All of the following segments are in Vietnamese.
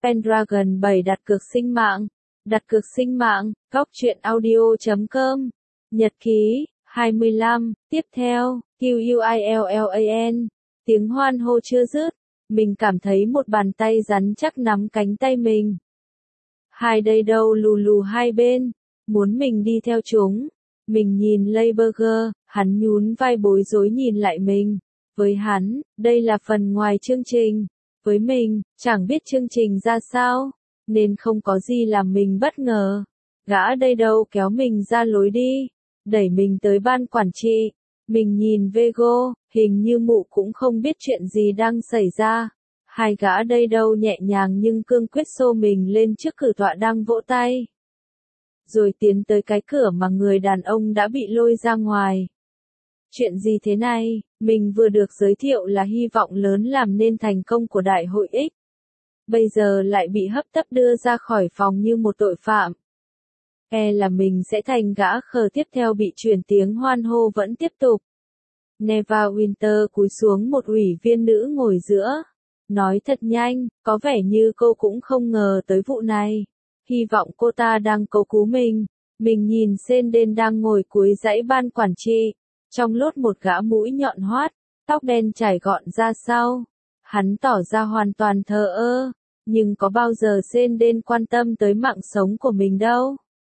Pendragon 7 đặt cược sinh mạng. Đặt cược sinh mạng, góc truyện audio.com. Nhật ký, 25, tiếp theo, QUILLAN. Tiếng hoan hô chưa dứt. Mình cảm thấy một bàn tay rắn chắc nắm cánh tay mình. Hai đây đâu lù lù hai bên, muốn mình đi theo chúng. Mình nhìn Layburger, hắn nhún vai bối rối nhìn lại mình. Với hắn, đây là phần ngoài chương trình. Với mình, chẳng biết chương trình ra sao, nên không có gì làm mình bất ngờ. Gã đây đâu kéo mình ra lối đi, đẩy mình tới ban quản trị. Mình nhìn Vego, hình như mụ cũng không biết chuyện gì đang xảy ra. Hai gã đây đâu nhẹ nhàng nhưng cương quyết xô mình lên trước cử tọa đang vỗ tay. Rồi tiến tới cái cửa mà người đàn ông đã bị lôi ra ngoài. Chuyện gì thế này? Mình vừa được giới thiệu là hy vọng lớn làm nên thành công của đại hội X. Bây giờ lại bị hấp tấp đưa ra khỏi phòng như một tội phạm. Là mình sẽ thành gã khờ tiếp theo bị truyền tiếng hoan hô vẫn tiếp tục. Neva Winter cúi xuống một ủy viên nữ ngồi giữa. Nói thật nhanh, có vẻ như cô cũng không ngờ tới vụ này. Hy vọng cô ta đang cầu cứu mình. Mình nhìn Senden đang ngồi cuối dãy ban quản trị. Trong lốt một gã mũi nhọn hoắt, tóc đen trải gọn ra sau. Hắn tỏ ra hoàn toàn thờ ơ, nhưng có bao giờ Senden quan tâm tới mạng sống của mình đâu.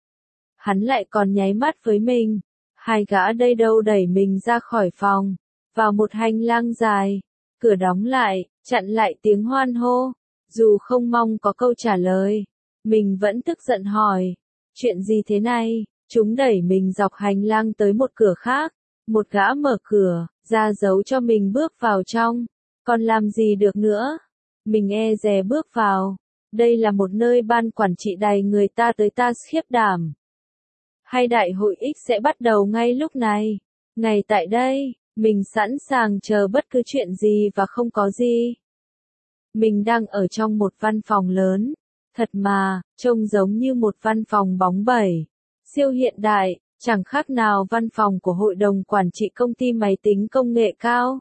Hắn lại còn nháy mắt với mình. Hai gã đây đâu đẩy mình ra khỏi phòng, vào một hành lang dài, cửa đóng lại, chặn lại tiếng hoan hô. Dù không mong có câu trả lời, mình vẫn tức giận hỏi, chuyện gì thế này? Chúng đẩy mình dọc hành lang tới một cửa khác. Một gã mở cửa, ra dấu cho mình bước vào trong. Còn làm gì được nữa? Mình e dè bước vào. Đây là một nơi ban quản trị đầy người ta tới ta khiếp đảm. Hay đại hội X sẽ bắt đầu ngay lúc này? Ngay tại đây, mình sẵn sàng chờ bất cứ chuyện gì và không có gì. Mình đang ở trong một văn phòng lớn. Thật mà, trông giống như một văn phòng bóng bẩy. Siêu hiện đại. Chẳng khác nào văn phòng của hội đồng quản trị công ty máy tính công nghệ cao.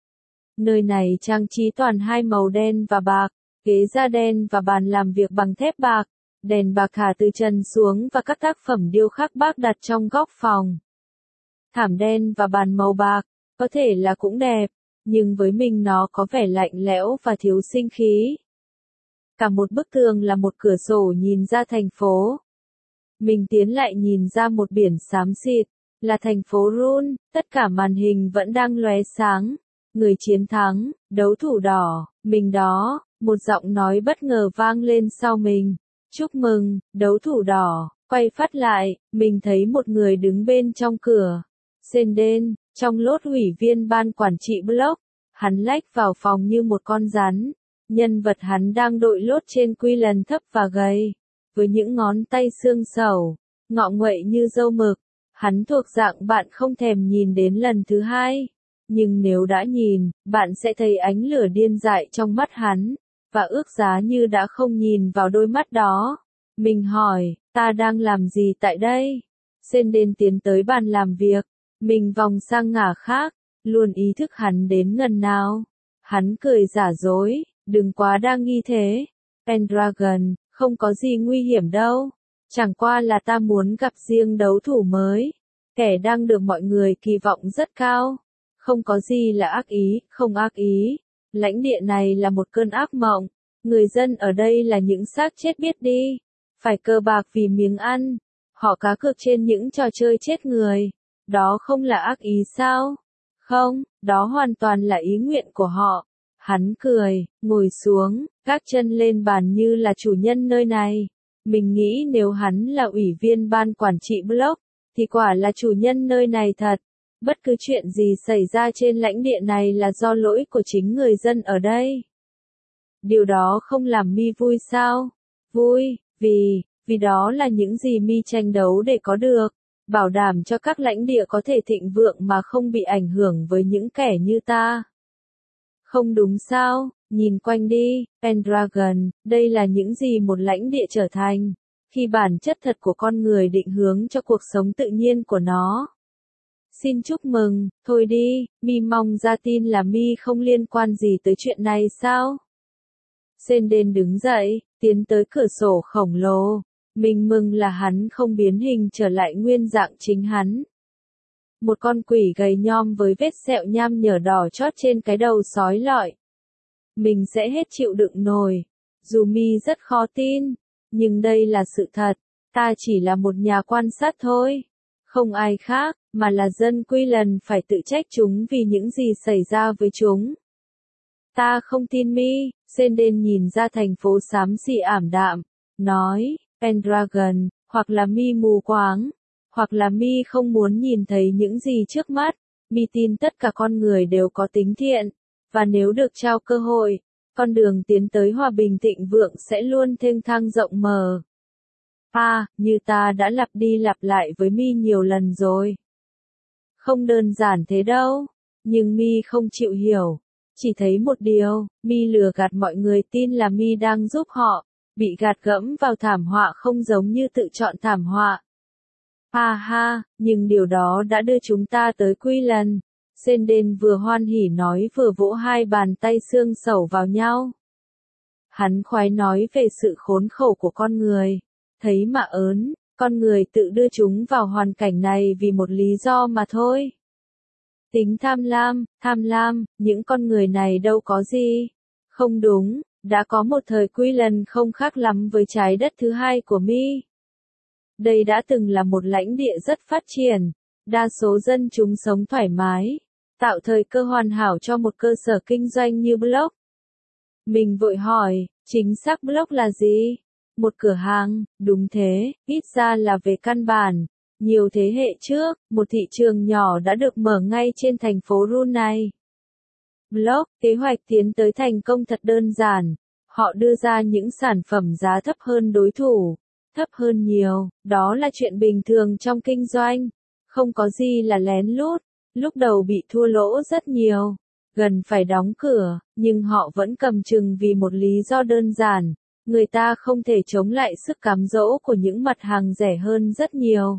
Nơi này trang trí toàn hai màu đen và bạc, ghế da đen và bàn làm việc bằng thép bạc, đèn bạc thả từ trần xuống và các tác phẩm điêu khắc bác đặt trong góc phòng. Thảm đen và bàn màu bạc, có thể là cũng đẹp, nhưng với mình nó có vẻ lạnh lẽo và thiếu sinh khí. Cả một bức tường là một cửa sổ nhìn ra thành phố. Mình tiến lại nhìn ra một biển xám xịt, là thành phố Run, tất cả màn hình vẫn đang lóe sáng. Người chiến thắng, đấu thủ đỏ, mình đó, một giọng nói bất ngờ vang lên sau mình. Chúc mừng, đấu thủ đỏ, quay phát lại, mình thấy một người đứng bên trong cửa. Senden, trong lốt ủy viên ban quản trị Block, hắn lách vào phòng như một con rắn. Nhân vật hắn đang đội lốt trên quy lần thấp và gầy. Với những ngón tay xương sẩu, ngọ nguậy như dâu mực, hắn thuộc dạng bạn không thèm nhìn đến lần thứ hai. Nhưng nếu đã nhìn, bạn sẽ thấy ánh lửa điên dại trong mắt hắn, và ước giá như đã không nhìn vào đôi mắt đó. Mình hỏi, ta đang làm gì tại đây? Senden tiến tới bàn làm việc, mình vòng sang ngả khác, luôn ý thức hắn đến gần nào. Hắn cười giả dối, đừng quá đa nghi thế. Pendragon, không có gì nguy hiểm đâu. Chẳng qua là ta muốn gặp riêng đấu thủ mới. Kẻ đang được mọi người kỳ vọng rất cao. Không có gì là ác ý, không ác ý. Lãnh địa này là một cơn ác mộng. Người dân ở đây là những xác chết biết đi. Phải cờ bạc vì miếng ăn. Họ cá cược trên những trò chơi chết người. Đó không là ác ý sao? Không, đó hoàn toàn là ý nguyện của họ. Hắn cười, ngồi xuống, gác chân lên bàn như là chủ nhân nơi này. Mình nghĩ nếu hắn là ủy viên ban quản trị Block, thì quả là chủ nhân nơi này thật. Bất cứ chuyện gì xảy ra trên lãnh địa này là do lỗi của chính người dân ở đây. Điều đó không làm mi vui sao? Vui, vì đó là những gì mi tranh đấu để có được. Bảo đảm cho các lãnh địa có thể thịnh vượng mà không bị ảnh hưởng với những kẻ như ta. Không đúng sao? Nhìn quanh đi, Pendragon, đây là những gì một lãnh địa trở thành, khi bản chất thật của con người định hướng cho cuộc sống tự nhiên của nó. Xin chúc mừng, thôi đi, mi mong ra tin là mi không liên quan gì tới chuyện này sao? Senden đứng dậy, tiến tới cửa sổ khổng lồ. Mình mừng là hắn không biến hình trở lại nguyên dạng chính hắn. Một con quỷ gầy nhom với vết sẹo nham nhở đỏ chót trên cái đầu sói lọi. Mình sẽ hết chịu đựng nổi. Dù mi rất khó tin, nhưng đây là sự thật. Ta chỉ là một nhà quan sát thôi. Không ai khác, mà là dân Queensland phải tự trách chúng vì những gì xảy ra với chúng. Ta không tin mi. Senden nhìn ra thành phố xám xị ảm đạm, nói, Pendragon, hoặc là mi mù quáng, hoặc là mi không muốn nhìn thấy những gì trước mắt. Mi tin tất cả con người đều có tính thiện, và nếu được trao cơ hội, con đường tiến tới hòa bình thịnh vượng sẽ luôn thênh thang rộng mở. Như ta đã lặp đi lặp lại với mi nhiều lần rồi. Không đơn giản thế đâu, nhưng mi không chịu hiểu. Chỉ thấy một điều, mi lừa gạt mọi người tin là mi đang giúp họ, bị gạt gẫm vào thảm họa không giống như tự chọn thảm họa. Nhưng điều đó đã đưa chúng ta tới Queensland. Senden vừa hoan hỉ nói vừa vỗ hai bàn tay xương xẩu vào nhau. Hắn khoái nói về sự khốn khổ của con người. Thấy mà ớn, con người tự đưa chúng vào hoàn cảnh này vì một lý do mà thôi. Tính tham lam, những con người này đâu có gì. Không đúng, đã có một thời Queensland không khác lắm với trái đất thứ hai của mi. Đây đã từng là một lãnh địa rất phát triển, đa số dân chúng sống thoải mái, tạo thời cơ hoàn hảo cho một cơ sở kinh doanh như Block. Mình vội hỏi, chính xác Block là gì? Một cửa hàng, đúng thế, ít ra là về căn bản. Nhiều thế hệ trước, một thị trường nhỏ đã được mở ngay trên thành phố Rune này. Block, kế hoạch tiến tới thành công thật đơn giản. Họ đưa ra những sản phẩm giá thấp hơn đối thủ. Thấp hơn nhiều, đó là chuyện bình thường trong kinh doanh. Không có gì là lén lút. Lúc đầu bị thua lỗ rất nhiều. Gần phải đóng cửa, nhưng họ vẫn cầm chừng vì một lý do đơn giản. Người ta không thể chống lại sức cám dỗ của những mặt hàng rẻ hơn rất nhiều.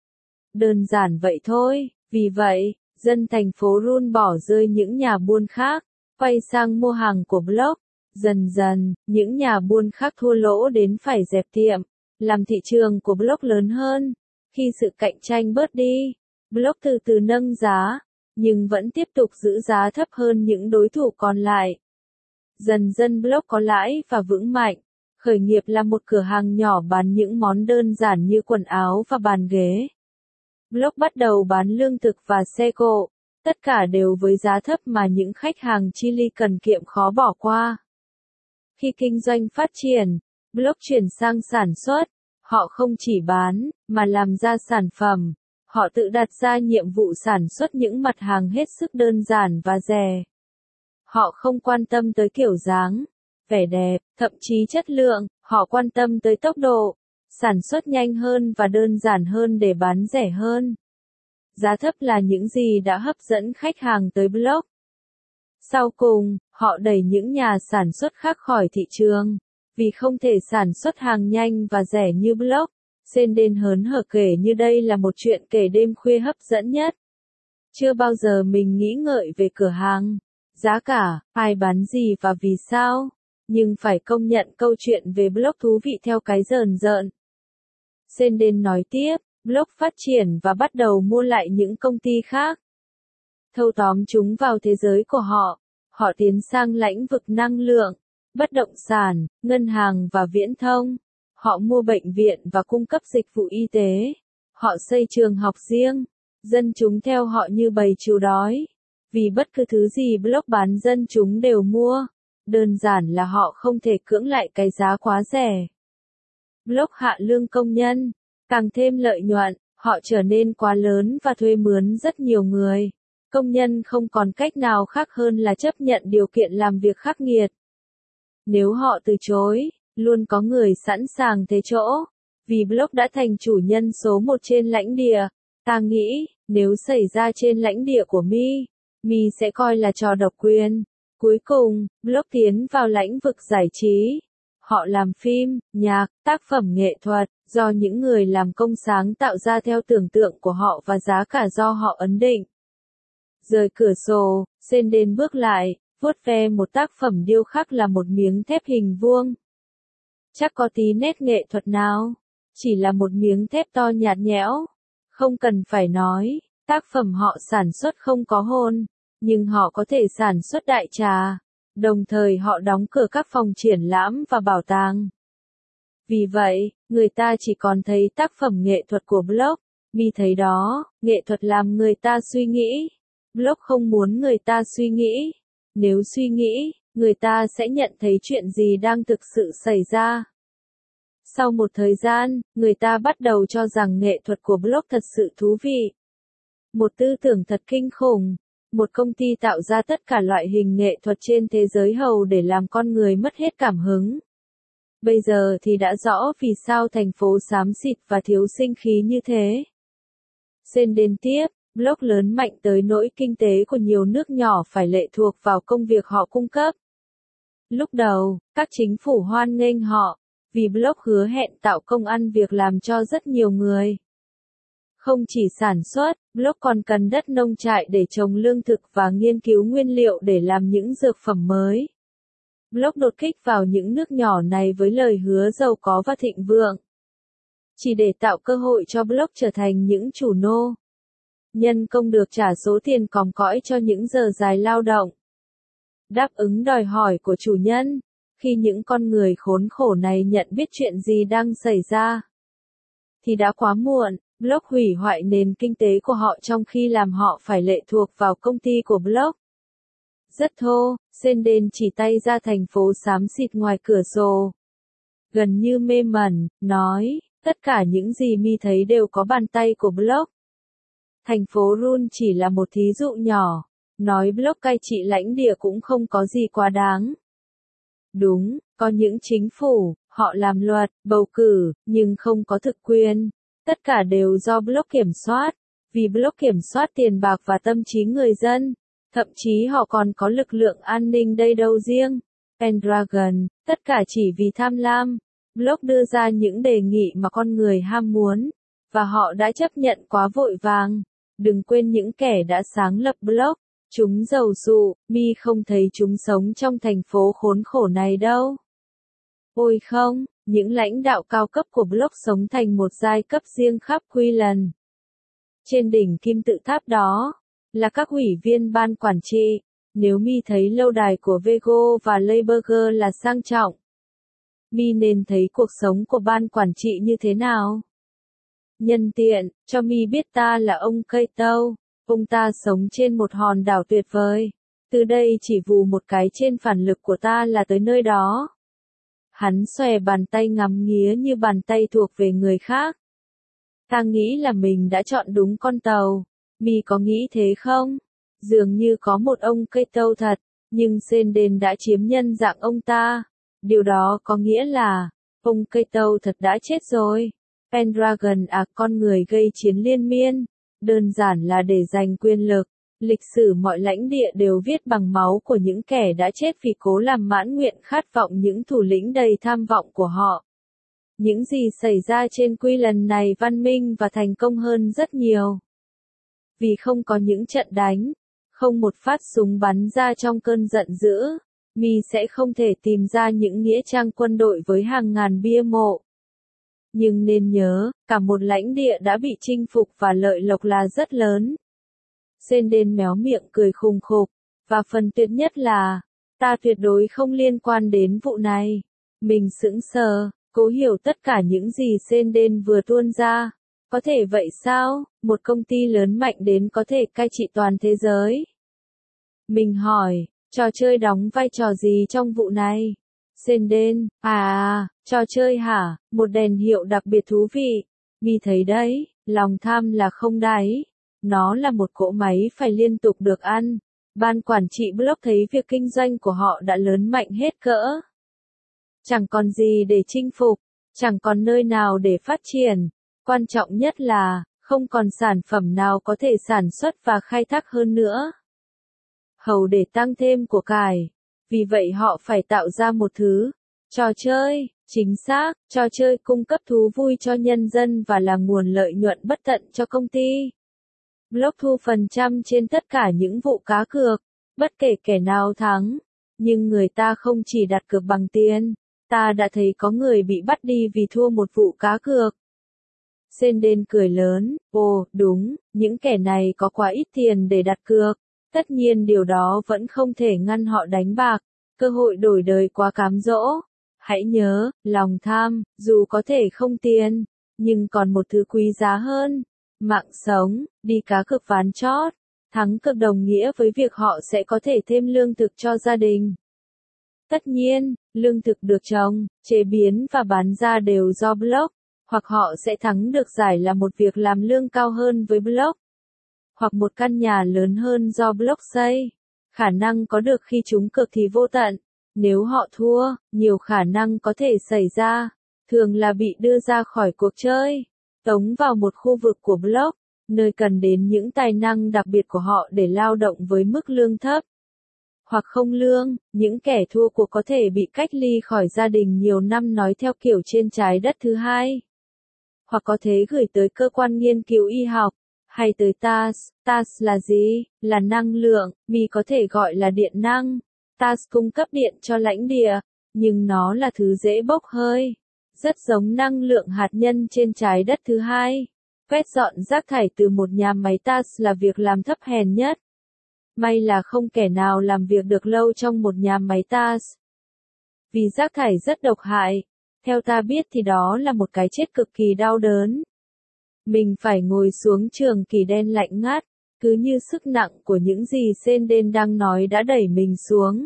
Đơn giản vậy thôi, vì vậy, dân thành phố Rune bỏ rơi những nhà buôn khác, quay sang mua hàng của Block. Dần dần, những nhà buôn khác thua lỗ đến phải dẹp tiệm, làm thị trường của Block lớn hơn. Khi sự cạnh tranh bớt đi, Block từ từ nâng giá, nhưng vẫn tiếp tục giữ giá thấp hơn những đối thủ còn lại. Dần dần Block có lãi và vững mạnh. Khởi nghiệp là một cửa hàng nhỏ bán những món đơn giản như quần áo và bàn ghế. Block bắt đầu bán lương thực và xe cộ, tất cả đều với giá thấp mà những khách hàng Chile cần kiệm khó bỏ qua. Khi kinh doanh phát triển, Block chuyển sang sản xuất, họ không chỉ bán, mà làm ra sản phẩm. Họ tự đặt ra nhiệm vụ sản xuất những mặt hàng hết sức đơn giản và rẻ. Họ không quan tâm tới kiểu dáng, vẻ đẹp, thậm chí chất lượng, họ quan tâm tới tốc độ, sản xuất nhanh hơn và đơn giản hơn để bán rẻ hơn. Giá thấp là những gì đã hấp dẫn khách hàng tới Block. Sau cùng, họ đẩy những nhà sản xuất khác khỏi thị trường, vì không thể sản xuất hàng nhanh và rẻ như Block. Senden hớn hở kể như đây là một chuyện kể đêm khuya hấp dẫn nhất. Chưa bao giờ mình nghĩ ngợi về cửa hàng, giá cả, ai bán gì và vì sao. Nhưng phải công nhận câu chuyện về Block thú vị theo cái rờn rợn. Senden nói tiếp, Block phát triển và bắt đầu mua lại những công ty khác. Thâu tóm chúng vào thế giới của họ. Họ tiến sang lĩnh vực năng lượng, bất động sản, ngân hàng và viễn thông. Họ mua bệnh viện và cung cấp dịch vụ y tế. Họ xây trường học riêng. Dân chúng theo họ như bầy trâu đói. Vì bất cứ thứ gì Block bán dân chúng đều mua. Đơn giản là họ không thể cưỡng lại cái giá quá rẻ. Block hạ lương công nhân. Càng thêm lợi nhuận, họ trở nên quá lớn và thuê mướn rất nhiều người. Công nhân không còn cách nào khác hơn là chấp nhận điều kiện làm việc khắc nghiệt. Nếu họ từ chối, luôn có người sẵn sàng thế chỗ. Vì Block đã thành chủ nhân số 1 trên lãnh địa. Ta nghĩ, nếu xảy ra trên lãnh địa của mi sẽ coi là trò độc quyền. Cuối cùng, Block tiến vào lĩnh vực giải trí. Họ làm phim, nhạc, tác phẩm nghệ thuật, do những người làm công sáng tạo ra theo tưởng tượng của họ và giá cả do họ ấn định. Rời cửa sổ, Senden bước lại, vuốt ve một tác phẩm điêu khắc là một miếng thép hình vuông. chắc có tí nét nghệ thuật nào. Chỉ là một miếng thép to nhạt nhẽo. Không cần phải nói, tác phẩm họ sản xuất không có hồn, nhưng họ có thể sản xuất đại trà. Đồng thời họ đóng cửa các phòng triển lãm và bảo tàng. Vì vậy, người ta chỉ còn thấy tác phẩm nghệ thuật của Bloch. Mi thấy đó, nghệ thuật làm người ta suy nghĩ. Bloch không muốn người ta suy nghĩ. Nếu suy nghĩ, người ta sẽ nhận thấy chuyện gì đang thực sự xảy ra. Sau một thời gian, người ta bắt đầu cho rằng nghệ thuật của Bloch thật sự thú vị. Một tư tưởng thật kinh khủng. Một công ty tạo ra tất cả loại hình nghệ thuật trên thế giới hầu để làm con người mất hết cảm hứng. Bây giờ thì đã rõ vì sao thành phố xám xịt và thiếu sinh khí như thế. Sen đến tiếp, Bloch lớn mạnh tới nỗi kinh tế của nhiều nước nhỏ phải lệ thuộc vào công việc họ cung cấp. Lúc đầu, các chính phủ hoan nghênh họ, vì Bloch hứa hẹn tạo công ăn việc làm cho rất nhiều người. Không chỉ sản xuất, Bloch còn cần đất nông trại để trồng lương thực và nghiên cứu nguyên liệu để làm những dược phẩm mới. Bloch đột kích vào những nước nhỏ này với lời hứa giàu có và thịnh vượng. Chỉ để tạo cơ hội cho Bloch trở thành những chủ nô. Nhân công được trả số tiền còm cõi cho những giờ dài lao động. Đáp ứng đòi hỏi của chủ nhân. Khi những con người khốn khổ này nhận biết chuyện gì đang xảy ra, thì đã quá muộn. Bloch hủy hoại nền kinh tế của họ trong khi làm họ phải lệ thuộc vào công ty của Bloch. Rất thô, Senden chỉ tay ra thành phố xám xịt ngoài cửa sổ. Gần như mê mẩn, nói, tất cả những gì mi thấy đều có bàn tay của Bloch. Thành phố Run chỉ là một thí dụ nhỏ. Nói Bloch cai trị lãnh địa cũng không có gì quá đáng. Đúng, có những chính phủ, họ làm luật, bầu cử, nhưng không có thực quyền. Tất cả đều do Bloch kiểm soát. Vì Bloch kiểm soát tiền bạc và tâm trí người dân. Thậm chí họ còn có lực lượng an ninh đây đâu riêng. Pendragon, tất cả chỉ vì tham lam. Bloch đưa ra những đề nghị mà con người ham muốn. Và họ đã chấp nhận quá vội vàng. Đừng quên những kẻ đã sáng lập Bloch. Chúng giàu sụ, mi không thấy chúng sống trong thành phố khốn khổ này đâu. Ôi không, những lãnh đạo cao cấp của Bloch sống thành một giai cấp riêng khắp Queensland. Trên đỉnh kim tự tháp đó, là các ủy viên ban quản trị. Nếu mi thấy lâu đài của Vego và Leiberger là sang trọng, mi nên thấy cuộc sống của ban quản trị như thế nào. Nhân tiện, cho mi biết ta là ông Cato. Ông ta sống trên một hòn đảo tuyệt vời. Từ đây chỉ vù một cái trên phản lực của ta là tới nơi đó. Hắn xòe bàn tay ngắm nghía như bàn tay thuộc về người khác. Ta nghĩ là mình đã chọn đúng con tàu. Mi có nghĩ thế không? Dường như có một ông Cato thật, nhưng Senden đã chiếm nhân dạng ông ta. Điều đó có nghĩa là, ông Cato thật đã chết rồi. Pendragon con người gây chiến liên miên. Đơn giản là để giành quyền lực. Lịch sử mọi lãnh địa đều viết bằng máu của những kẻ đã chết vì cố làm mãn nguyện khát vọng những thủ lĩnh đầy tham vọng của họ. Những gì xảy ra trên quy lần này văn minh và thành công hơn rất nhiều. Vì không có những trận đánh, không một phát súng bắn ra trong cơn giận dữ, mi sẽ không thể tìm ra những nghĩa trang quân đội với hàng ngàn bia mộ. Nhưng nên nhớ, cả một lãnh địa đã bị chinh phục và lợi lộc là rất lớn. Senden méo miệng cười khùng khục, và phần tuyệt nhất là, ta tuyệt đối không liên quan đến vụ này. Mình sững sờ, cố hiểu tất cả những gì Senden vừa tuôn ra. Có thể vậy sao, một công ty lớn mạnh đến có thể cai trị toàn thế giới? Mình hỏi, trò chơi đóng vai trò gì trong vụ này? Senden, trò chơi hả, một đèn hiệu đặc biệt thú vị. Mi thấy đấy, lòng tham là không đáy. Nó là một cỗ máy phải liên tục được ăn. Ban quản trị Bloch thấy việc kinh doanh của họ đã lớn mạnh hết cỡ. Chẳng còn gì để chinh phục, chẳng còn nơi nào để phát triển. Quan trọng nhất là, không còn sản phẩm nào có thể sản xuất và khai thác hơn nữa. Hầu để tăng thêm của cải. Vì vậy họ phải tạo ra một thứ trò chơi, chính xác, trò chơi cung cấp thú vui cho nhân dân và là nguồn lợi nhuận bất tận cho công ty. Bloch thu phần trăm trên tất cả những vụ cá cược, bất kể kẻ nào thắng. Nhưng người ta không chỉ đặt cược bằng tiền, Ta đã thấy có người bị bắt đi vì thua một vụ cá cược. Senden cười lớn, ồ, đúng, những kẻ này có quá ít tiền để đặt cược. Tất nhiên điều đó vẫn không thể ngăn họ đánh bạc. Cơ hội đổi đời quá cám dỗ. Hãy nhớ, lòng tham, dù có thể không tiền, nhưng còn một thứ quý giá hơn. Mạng sống, đi cá cược ván chót. Thắng cược đồng nghĩa với việc họ sẽ có thể thêm lương thực cho gia đình. Tất nhiên, lương thực được trồng, chế biến và bán ra đều do Block, hoặc họ sẽ thắng được giải là một việc làm lương cao hơn với Block, hoặc một căn nhà lớn hơn do Block xây. Khả năng có được khi chúng cược thì vô tận. Nếu họ thua, nhiều khả năng có thể xảy ra, thường là bị đưa ra khỏi cuộc chơi, tống vào một khu vực của Block, nơi cần đến những tài năng đặc biệt của họ để lao động với mức lương thấp. Hoặc không lương, những kẻ thua cuộc có thể bị cách ly khỏi gia đình nhiều năm nói theo kiểu trên trái đất thứ hai. Hoặc có thể gửi tới cơ quan nghiên cứu y học, hay tới TASS. TASS là gì? Là năng lượng, Mi có thể gọi là điện năng. TASS cung cấp điện cho lãnh địa, nhưng nó là thứ dễ bốc hơi. Rất giống năng lượng hạt nhân trên trái đất thứ hai. Quét dọn rác thải từ một nhà máy TASS là việc làm thấp hèn nhất. May là không kẻ nào làm việc được lâu trong một nhà máy TASS. Vì rác thải rất độc hại. Theo ta biết thì đó là một cái chết cực kỳ đau đớn. Mình phải ngồi xuống trường kỳ đen lạnh ngắt, cứ như sức nặng của những gì Senden đang nói đã đẩy mình xuống.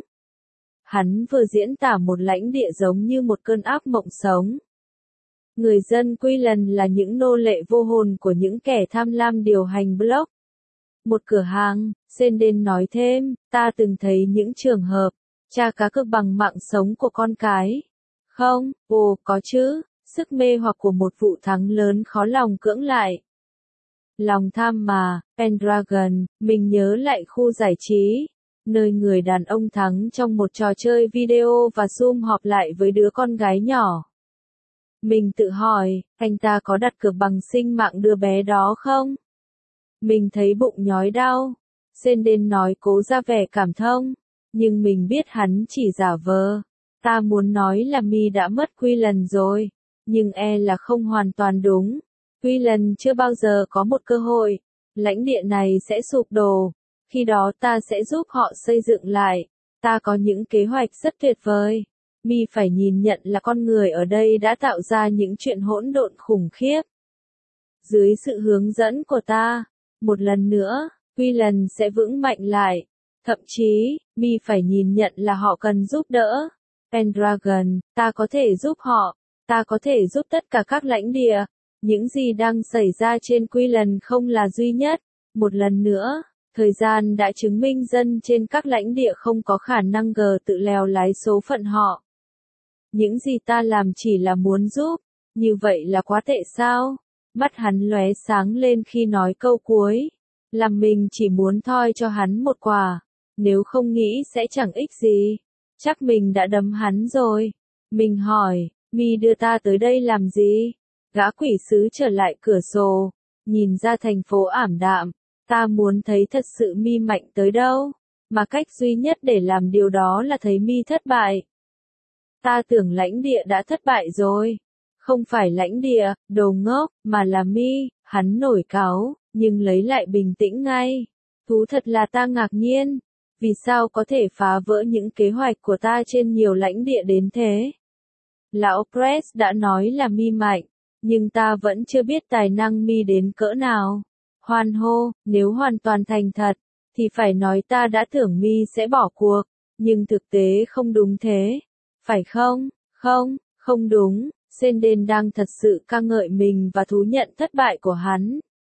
Hắn vừa diễn tả một lãnh địa giống như một cơn ác mộng sống. Người dân Queensland là những nô lệ vô hồn của những kẻ tham lam điều hành Block. Một cửa hàng, Senden nói thêm, ta từng thấy những trường hợp, cha cá cược bằng mạng sống của con cái. Không, có chứ, sức mê hoặc của một vụ thắng lớn khó lòng cưỡng lại. Lòng tham mà, Pendragon, mình nhớ lại khu giải trí, nơi người đàn ông thắng trong một trò chơi video và sum họp lại với đứa con gái nhỏ. Mình tự hỏi, anh ta có đặt cược bằng sinh mạng đứa bé đó không? Mình thấy bụng nhói đau. Senden nói cố ra vẻ cảm thông, nhưng mình biết hắn chỉ giả vờ. Ta muốn nói là Mi đã mất Queensland rồi, nhưng là không hoàn toàn đúng. Queensland chưa bao giờ có một cơ hội. Lãnh địa này sẽ sụp đổ. Khi đó ta sẽ giúp họ xây dựng lại. Ta có những kế hoạch rất tuyệt vời. Mi phải nhìn nhận là con người ở đây đã tạo ra những chuyện hỗn độn khủng khiếp. Dưới sự hướng dẫn của ta, một lần nữa, Queensland sẽ vững mạnh lại. Thậm chí, Mi phải nhìn nhận là họ cần giúp đỡ. Pendragon, ta có thể giúp họ. Ta có thể giúp tất cả các lãnh địa. Những gì đang xảy ra trên Queensland không là duy nhất. Một lần nữa, thời gian đã chứng minh dân trên các lãnh địa không có khả năng tự lèo lái số phận họ. Những gì ta làm chỉ là muốn giúp. Như vậy là quá tệ sao? Mắt hắn lóe sáng lên khi nói câu cuối. Làm mình chỉ muốn thoi cho hắn một quả. Nếu không nghĩ sẽ chẳng ích gì. Chắc mình đã đấm hắn rồi. Mình hỏi, Mi đưa ta tới đây làm gì? Gã quỷ sứ trở lại cửa sổ, nhìn ra thành phố ảm đạm. Ta muốn thấy thật sự Mi mạnh tới đâu, mà cách duy nhất để làm điều đó là thấy Mi thất bại. Ta tưởng lãnh địa đã thất bại rồi. Không phải lãnh địa, đồ ngốc, mà là Mi. Hắn nổi cáu, nhưng lấy lại bình tĩnh ngay. Thú thật là ta ngạc nhiên. Vì sao có thể phá vỡ những kế hoạch của ta trên nhiều lãnh địa đến thế? Lão Press đã nói là Mi mạnh, nhưng ta vẫn chưa biết tài năng Mi đến cỡ nào. Hoan hô, nếu hoàn toàn thành thật, thì phải nói ta đã tưởng Mi sẽ bỏ cuộc, nhưng thực tế không đúng thế. Phải không? Không, không đúng. Senden đang thật sự ca ngợi mình và thú nhận thất bại của hắn.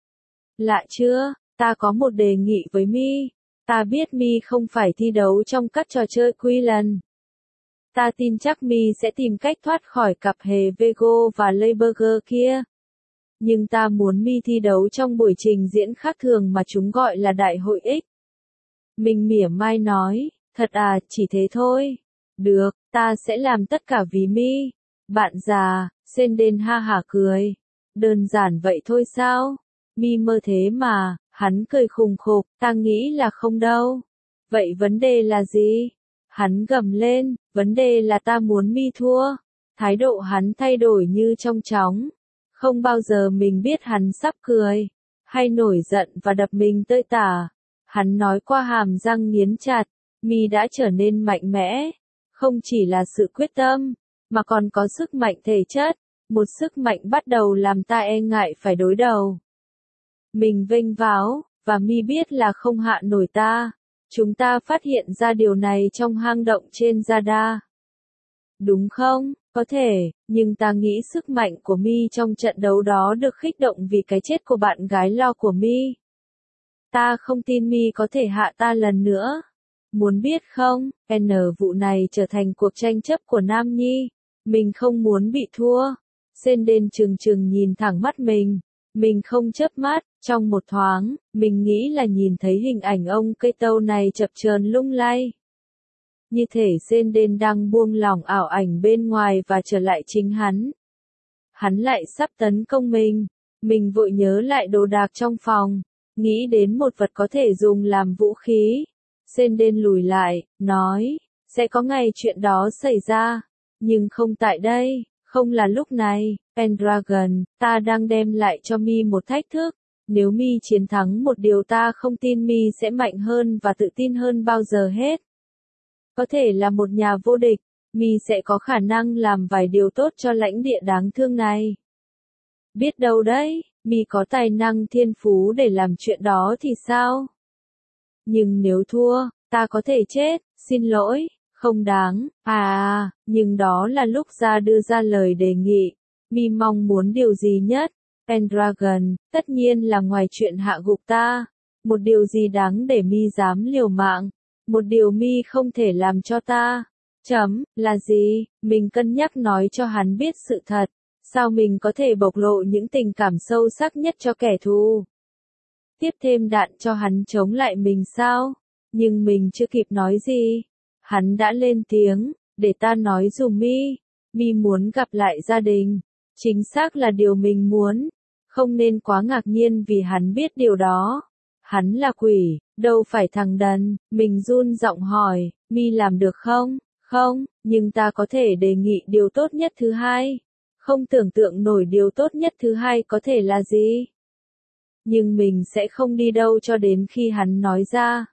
Lạ chưa, ta có một đề nghị với Mi. Ta biết Mi không phải thi đấu trong các trò chơi Queensland. Ta tin chắc Mi sẽ tìm cách thoát khỏi cặp hề Vego và Leiberger kia. Nhưng ta muốn Mi thi đấu trong buổi trình diễn khác thường mà chúng gọi là Đại hội X. Mình mỉa mai nói, thật à, chỉ thế thôi. Được, ta sẽ làm tất cả vì Mi. Bạn già, Senden ha hả cười. Đơn giản vậy thôi sao? Mi mơ thế mà, hắn cười khùng khục, ta nghĩ là không đâu. Vậy vấn đề là gì? Hắn gầm lên, vấn đề là ta muốn Mi thua. Thái độ hắn thay đổi như trong chóng. Không bao giờ mình biết hắn sắp cười, hay nổi giận và đập mình tơi tả. Hắn nói qua hàm răng nghiến chặt, Mi đã trở nên mạnh mẽ. Không chỉ là sự quyết tâm, mà còn có sức mạnh thể chất. Một sức mạnh bắt đầu làm ta e ngại phải đối đầu. Mình vênh váo, và Mi biết là không hạ nổi ta. Chúng ta phát hiện ra điều này trong hang động trên Zada. Đúng không? Có thể, nhưng ta nghĩ sức mạnh của Mi trong trận đấu đó được khích động vì cái chết của bạn gái Lo của Mi. Ta không tin Mi có thể hạ ta lần nữa. Muốn biết không, vụ này trở thành cuộc tranh chấp của Nam Nhi. Mình không muốn bị thua. Senden trừng trừng nhìn thẳng mắt mình. Mình không chớp mắt, trong một thoáng, mình nghĩ là nhìn thấy hình ảnh ông cây tâu này chập chờn lung lay. Như thể Senden đang buông lỏng ảo ảnh bên ngoài và trở lại chính hắn. Hắn lại sắp tấn công mình. Mình vội nhớ lại đồ đạc trong phòng, nghĩ đến một vật có thể dùng làm vũ khí. Senden lùi lại, nói, sẽ có ngày chuyện đó xảy ra, nhưng không tại đây, không là lúc này. Pendragon, ta đang đem lại cho Mi một thách thức. Nếu Mi chiến thắng một điều ta không tin Mi sẽ mạnh hơn và tự tin hơn bao giờ hết. Có thể là một nhà vô địch, Mi sẽ có khả năng làm vài điều tốt cho lãnh địa đáng thương này. Biết đâu đấy, Mi có tài năng thiên phú để làm chuyện đó thì sao? Nhưng nếu thua, ta có thể chết, xin lỗi, không đáng. Nhưng đó là lúc ra đưa ra lời đề nghị. Mi mong muốn điều gì nhất? Pendragon, tất nhiên là ngoài chuyện hạ gục ta. Một điều gì đáng để Mi dám liều mạng. Một điều Mi không thể làm cho ta. Là gì? Mình cân nhắc nói cho hắn biết sự thật. Sao mình có thể bộc lộ những tình cảm sâu sắc nhất cho kẻ thù? Tiếp thêm đạn cho hắn chống lại mình sao? Nhưng mình chưa kịp nói gì. Hắn đã lên tiếng, để ta nói dùm Mi. Mi muốn gặp lại gia đình. Chính xác là điều mình muốn. Không nên quá ngạc nhiên vì hắn biết điều đó. Hắn là quỷ, đâu phải thằng đần. Mình run giọng hỏi, Mi làm được không? Không, nhưng ta có thể đề nghị điều tốt nhất thứ hai. Không tưởng tượng nổi điều tốt nhất thứ hai có thể là gì. Nhưng mình sẽ không đi đâu cho đến khi hắn nói ra.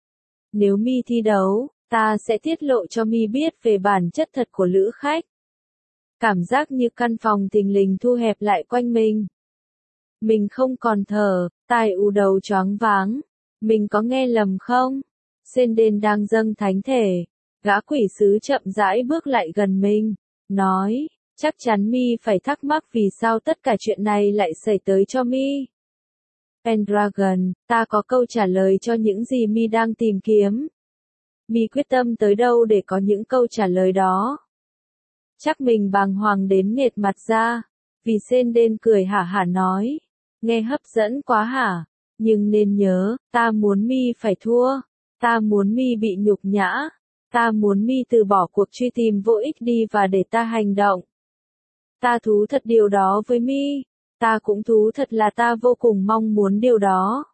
Nếu Mi thi đấu, ta sẽ tiết lộ cho Mi biết về bản chất thật của lữ khách. Cảm giác như căn phòng thình lình thu hẹp lại quanh mình. Mình không còn thở, tai ù đầu choáng váng. Mình có nghe lầm không? Senden đang dâng thánh thể. Gã quỷ sứ chậm rãi bước lại gần mình, nói, chắc chắn Mi phải thắc mắc vì sao tất cả chuyện này lại xảy tới cho Mi. Pendragon, ta có câu trả lời cho những gì Mi đang tìm kiếm. Mi quyết tâm tới đâu để có những câu trả lời đó. Chắc mình bàng hoàng đến nghệt mặt ra, vì Senden cười hả hả nói, nghe hấp dẫn quá hả, nhưng nên nhớ, ta muốn Mi phải thua, ta muốn Mi bị nhục nhã, ta muốn Mi từ bỏ cuộc truy tìm vô ích đi và để ta hành động. Ta thú thật điều đó với Mi, ta cũng thú thật là ta vô cùng mong muốn điều đó.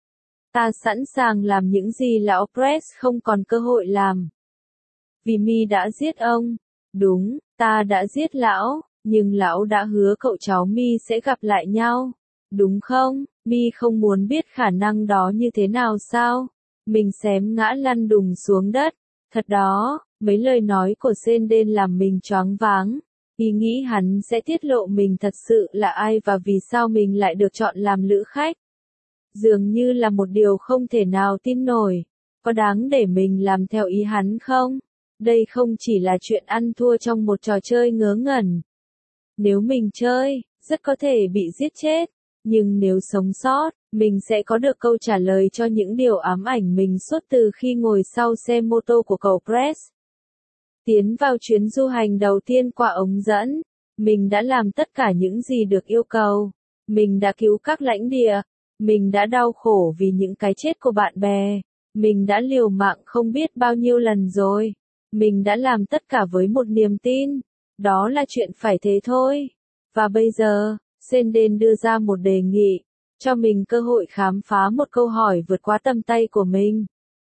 Ta sẵn sàng làm những gì lão Press không còn cơ hội làm. Vì Mi đã giết ông. Đúng, ta đã giết lão, nhưng lão đã hứa cậu cháu Mi sẽ gặp lại nhau. Đúng không? Mi không muốn biết khả năng đó như thế nào sao? Mình xém ngã lăn đùng xuống đất. Thật đó, mấy lời nói của Senden làm mình choáng váng. Ý nghĩ hắn sẽ tiết lộ mình thật sự là ai và vì sao mình lại được chọn làm lữ khách. Dường như là một điều không thể nào tin nổi. Có đáng để mình làm theo ý hắn không? Đây không chỉ là chuyện ăn thua trong một trò chơi ngớ ngẩn. Nếu mình chơi, rất có thể bị giết chết. Nhưng nếu sống sót, mình sẽ có được câu trả lời cho những điều ám ảnh mình suốt từ khi ngồi sau xe mô tô của cậu Press. Tiến vào chuyến du hành đầu tiên qua ống dẫn, mình đã làm tất cả những gì được yêu cầu. Mình đã cứu các lãnh địa. Mình đã đau khổ vì những cái chết của bạn bè. Mình đã liều mạng không biết bao nhiêu lần rồi. Mình đã làm tất cả với một niềm tin. Đó là chuyện phải thế thôi. Và bây giờ, Senden đưa ra một đề nghị. Cho mình cơ hội khám phá một câu hỏi vượt quá tầm tay của mình.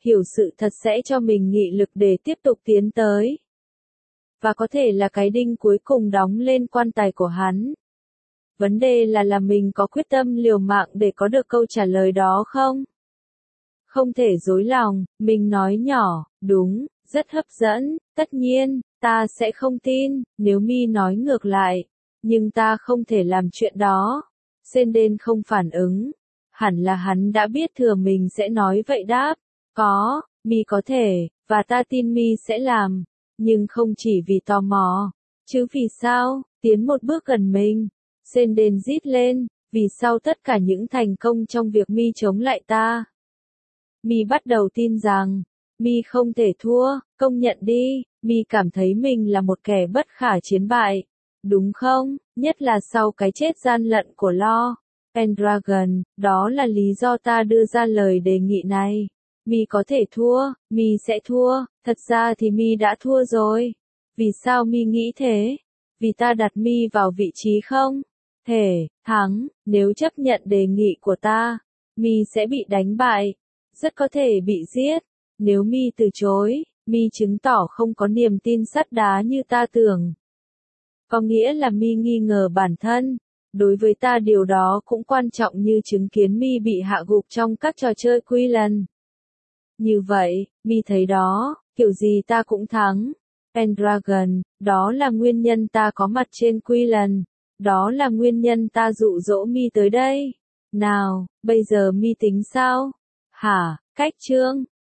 hiểu sự thật sẽ cho mình nghị lực để tiếp tục tiến tới. Và có thể là cái đinh cuối cùng đóng lên quan tài của hắn. Vấn đề là mình có quyết tâm liều mạng để có được câu trả lời đó không? Không thể dối lòng, mình nói nhỏ, đúng, rất hấp dẫn, tất nhiên, ta sẽ không tin, nếu Mi nói ngược lại. Nhưng ta không thể làm chuyện đó. Senden không phản ứng. Hẳn là hắn đã biết thừa mình sẽ nói vậy đáp. Có, Mi có thể, và ta tin Mi sẽ làm. Nhưng không chỉ vì tò mò. Chứ vì sao, tiến một bước gần mình. Senden rít lên, vì sau tất cả những thành công trong việc Mi chống lại ta. Mi bắt đầu tin rằng, Mi không thể thua, công nhận đi, Mi cảm thấy mình là một kẻ bất khả chiến bại. Đúng không? Nhất là sau cái chết gian lận của Lo. Pendragon, đó là lý do ta đưa ra lời đề nghị này. Mi có thể thua, Mi sẽ thua, thật ra thì Mi đã thua rồi. Vì sao Mi nghĩ thế? Vì ta đặt Mi vào vị trí không thể thắng, nếu chấp nhận đề nghị của ta, Mi sẽ bị đánh bại, rất có thể bị giết. Nếu Mi từ chối, Mi chứng tỏ không có niềm tin sắt đá như ta tưởng. Có nghĩa là Mi nghi ngờ bản thân. Đối với ta điều đó cũng quan trọng như chứng kiến Mi bị hạ gục trong các trò chơi quy lần. Như vậy, Mi thấy đó, kiểu gì ta cũng thắng. Pendragon, đó là nguyên nhân ta có mặt trên quy lần. Đó là nguyên nhân ta dụ dỗ Mi tới đây. Nào, bây giờ Mi tính sao? Hả, cách chương.